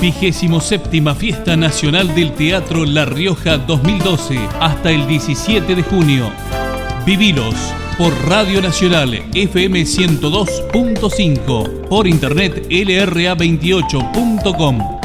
27ª Fiesta Nacional del Teatro La Rioja 2012 hasta el 17 de junio. Vivilos por Radio Nacional FM 102.5, por internet lra28.com.